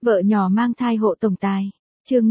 Vợ nhỏ mang thai hộ tổng tài. Chương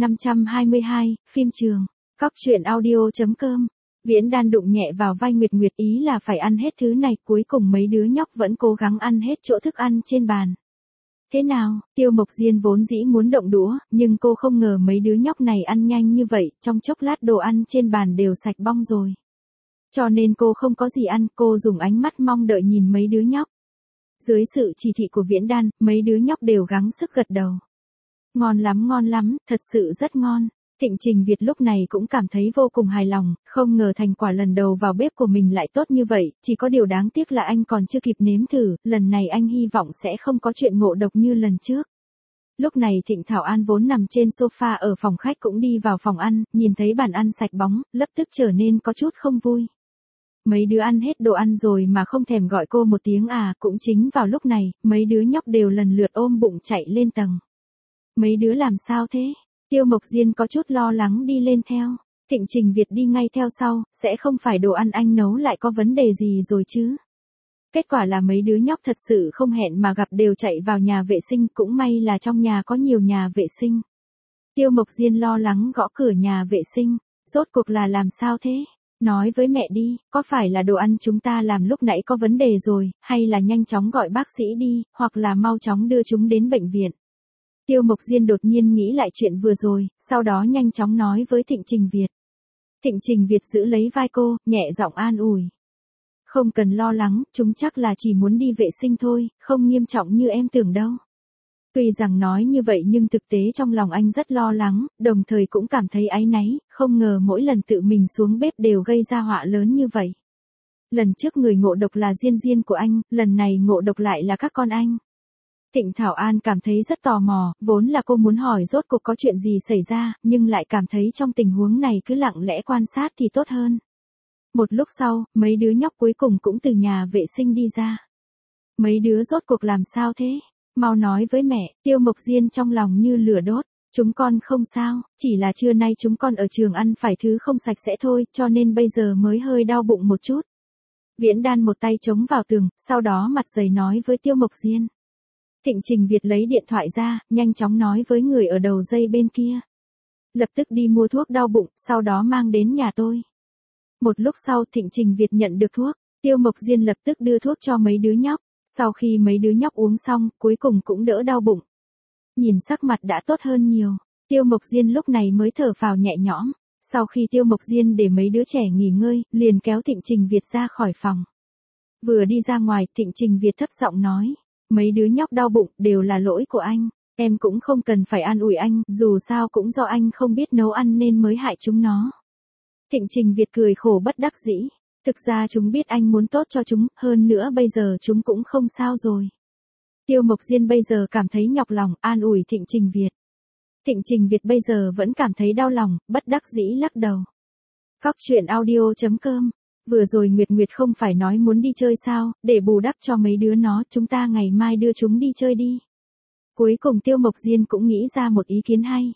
522, phim trường. Cóc truyện audio.com. Viễn Đan đụng nhẹ vào vai Nguyệt Nguyệt, ý là phải ăn hết thứ này, cuối cùng mấy đứa nhóc vẫn cố gắng ăn hết chỗ thức ăn trên bàn. Thế nào? Tiêu Mộc Diên vốn dĩ muốn động đũa, nhưng cô không ngờ mấy đứa nhóc này ăn nhanh như vậy, trong chốc lát đồ ăn trên bàn đều sạch bong rồi. Cho nên cô không có gì ăn, cô dùng ánh mắt mong đợi nhìn mấy đứa nhóc. Dưới sự chỉ thị của Viễn Đan, mấy đứa nhóc đều gắng sức gật đầu. Ngon lắm, thật sự rất ngon. Thịnh Trình Việt lúc này cũng cảm thấy vô cùng hài lòng, không ngờ thành quả lần đầu vào bếp của mình lại tốt như vậy, chỉ có điều đáng tiếc là anh còn chưa kịp nếm thử, lần này anh hy vọng sẽ không có chuyện ngộ độc như lần trước. Lúc này Thịnh Thảo An vốn nằm trên sofa ở phòng khách cũng đi vào phòng ăn, nhìn thấy bàn ăn sạch bóng, lập tức trở nên có chút không vui. Mấy đứa ăn hết đồ ăn rồi mà không thèm gọi cô một tiếng à, cũng chính vào lúc này, mấy đứa nhóc đều lần lượt ôm bụng chạy lên tầng. Mấy đứa làm sao thế? Tiêu Mộc Diên có chút lo lắng đi lên theo. Thịnh Trình Việt đi ngay theo sau, sẽ không phải đồ ăn anh nấu lại có vấn đề gì rồi chứ? Kết quả là mấy đứa nhóc thật sự không hẹn mà gặp đều chạy vào nhà vệ sinh, cũng may là trong nhà có nhiều nhà vệ sinh. Tiêu Mộc Diên lo lắng gõ cửa nhà vệ sinh, rốt cuộc là làm sao thế? Nói với mẹ đi, có phải là đồ ăn chúng ta làm lúc nãy có vấn đề rồi, hay là nhanh chóng gọi bác sĩ đi, hoặc là mau chóng đưa chúng đến bệnh viện. Tiêu Mộc Diên đột nhiên nghĩ lại chuyện vừa rồi, sau đó nhanh chóng nói với Thịnh Trình Việt. Thịnh Trình Việt giữ lấy vai cô, nhẹ giọng an ủi. Không cần lo lắng, chúng chắc là chỉ muốn đi vệ sinh thôi, không nghiêm trọng như em tưởng đâu. Tuy rằng nói như vậy nhưng thực tế trong lòng anh rất lo lắng, đồng thời cũng cảm thấy áy náy, không ngờ mỗi lần tự mình xuống bếp đều gây ra họa lớn như vậy. Lần trước người ngộ độc là Diên Diên của anh, lần này ngộ độc lại là các con anh. Thịnh Thảo An cảm thấy rất tò mò, vốn là cô muốn hỏi rốt cuộc có chuyện gì xảy ra, nhưng lại cảm thấy trong tình huống này cứ lặng lẽ quan sát thì tốt hơn. Một lúc sau, mấy đứa nhóc cuối cùng cũng từ nhà vệ sinh đi ra. Mấy đứa rốt cuộc làm sao thế? Mau nói với mẹ. Tiêu Mộc Diên trong lòng như lửa đốt. Chúng con không sao, chỉ là trưa nay chúng con ở trường ăn phải thứ không sạch sẽ thôi, cho nên bây giờ mới hơi đau bụng một chút. Viễn Đan một tay chống vào tường, sau đó mặt dày nói với Tiêu Mộc Diên. Thịnh Trình Việt lấy điện thoại ra, nhanh chóng nói với người ở đầu dây bên kia. Lập tức đi mua thuốc đau bụng, sau đó mang đến nhà tôi. Một lúc sau Thịnh Trình Việt nhận được thuốc, Tiêu Mộc Diên lập tức đưa thuốc cho mấy đứa nhóc. Sau khi mấy đứa nhóc uống xong, cuối cùng cũng đỡ đau bụng. Nhìn sắc mặt đã tốt hơn nhiều, Tiêu Mộc Diên lúc này mới thở phào nhẹ nhõm. Sau khi Tiêu Mộc Diên để mấy đứa trẻ nghỉ ngơi, liền kéo Thịnh Trình Việt ra khỏi phòng. Vừa đi ra ngoài, Thịnh Trình Việt thấp giọng nói. Mấy đứa nhóc đau bụng đều là lỗi của anh, em cũng không cần phải an ủi anh, dù sao cũng do anh không biết nấu ăn nên mới hại chúng nó. Thịnh Trình Việt cười khổ bất đắc dĩ, thực ra chúng biết anh muốn tốt cho chúng, hơn nữa bây giờ chúng cũng không sao rồi. Tiêu Mộc Diên bây giờ cảm thấy nhọc lòng, an ủi Thịnh Trình Việt. Thịnh Trình Việt bây giờ vẫn cảm thấy đau lòng, bất đắc dĩ lắc đầu. Cóc truyện audio.com. Vừa rồi Nguyệt Nguyệt không phải nói muốn đi chơi sao, để bù đắp cho mấy đứa nó, chúng ta ngày mai đưa chúng đi chơi đi. Cuối cùng Tiêu Mộc Diên cũng nghĩ ra một ý kiến hay.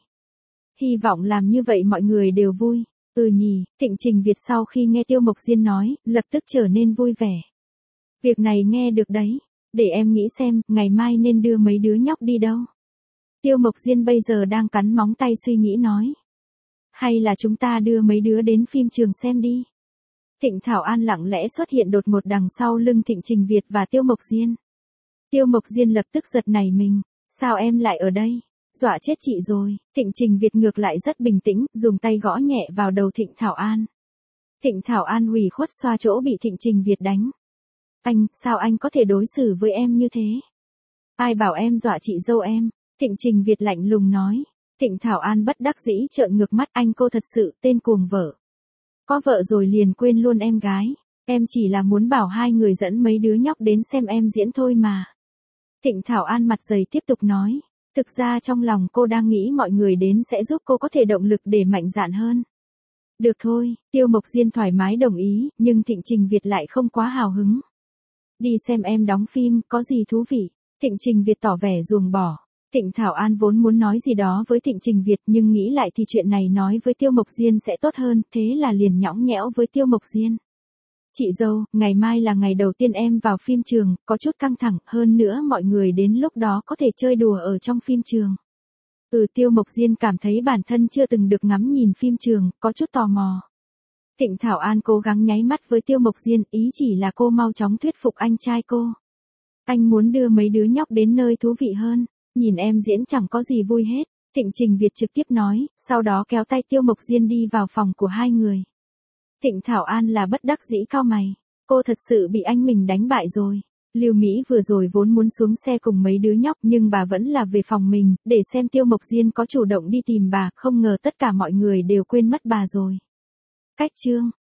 Hy vọng làm như vậy mọi người đều vui. Nhỉ, Thịnh Trình Việt sau khi nghe Tiêu Mộc Diên nói, lập tức trở nên vui vẻ. Việc này nghe được đấy, để em nghĩ xem, ngày mai nên đưa mấy đứa nhóc đi đâu. Tiêu Mộc Diên bây giờ đang cắn móng tay suy nghĩ nói. Hay là chúng ta đưa mấy đứa đến phim trường xem đi. Thịnh Thảo An lặng lẽ xuất hiện đột ngột đằng sau lưng Thịnh Trình Việt và Tiêu Mộc Diên. Tiêu Mộc Diên lập tức giật nảy mình, sao em lại ở đây? Dọa chết chị rồi. Thịnh Trình Việt ngược lại rất bình tĩnh, dùng tay gõ nhẹ vào đầu Thịnh Thảo An. Thịnh Thảo An ủy khuất xoa chỗ bị Thịnh Trình Việt đánh. Anh, sao anh có thể đối xử với em như thế? Ai bảo em dọa chị dâu em? Thịnh Trình Việt lạnh lùng nói. Thịnh Thảo An bất đắc dĩ trợn ngược mắt, anh cô thật sự tên cuồng vợ. Có vợ rồi liền quên luôn em gái. Em chỉ là muốn bảo hai người dẫn mấy đứa nhóc đến xem em diễn thôi mà. Thịnh Thảo An mặt dày tiếp tục nói. Thực ra trong lòng cô đang nghĩ mọi người đến sẽ giúp cô có thể động lực để mạnh dạn hơn. Được thôi, Tiêu Mộc Diên thoải mái đồng ý, nhưng Thịnh Trình Việt lại không quá hào hứng. Đi xem em đóng phim, có gì thú vị? Thịnh Trình Việt tỏ vẻ ruồng bỏ. Thịnh Thảo An vốn muốn nói gì đó với Thịnh Trình Việt nhưng nghĩ lại thì chuyện này nói với Tiêu Mộc Diên sẽ tốt hơn, thế là liền nhõng nhẽo với Tiêu Mộc Diên. Chị dâu, ngày mai là ngày đầu tiên em vào phim trường, có chút căng thẳng, hơn nữa mọi người đến lúc đó có thể chơi đùa ở trong phim trường. Tiêu Mộc Diên cảm thấy bản thân chưa từng được ngắm nhìn phim trường, có chút tò mò. Thịnh Thảo An cố gắng nháy mắt với Tiêu Mộc Diên, ý chỉ là cô mau chóng thuyết phục anh trai cô. Anh muốn đưa mấy đứa nhóc đến nơi thú vị hơn, nhìn em diễn chẳng có gì vui hết. Thịnh Trình Việt trực tiếp nói, sau đó kéo tay Tiêu Mộc Diên đi vào phòng của hai người. Thịnh Thảo An là bất đắc dĩ cau mày, cô thật sự bị anh mình đánh bại rồi. Lưu Mỹ vừa rồi vốn muốn xuống xe cùng mấy đứa nhóc nhưng bà vẫn là về phòng mình, để xem Tiêu Mộc Diên có chủ động đi tìm bà, không ngờ tất cả mọi người đều quên mất bà rồi. Cách chương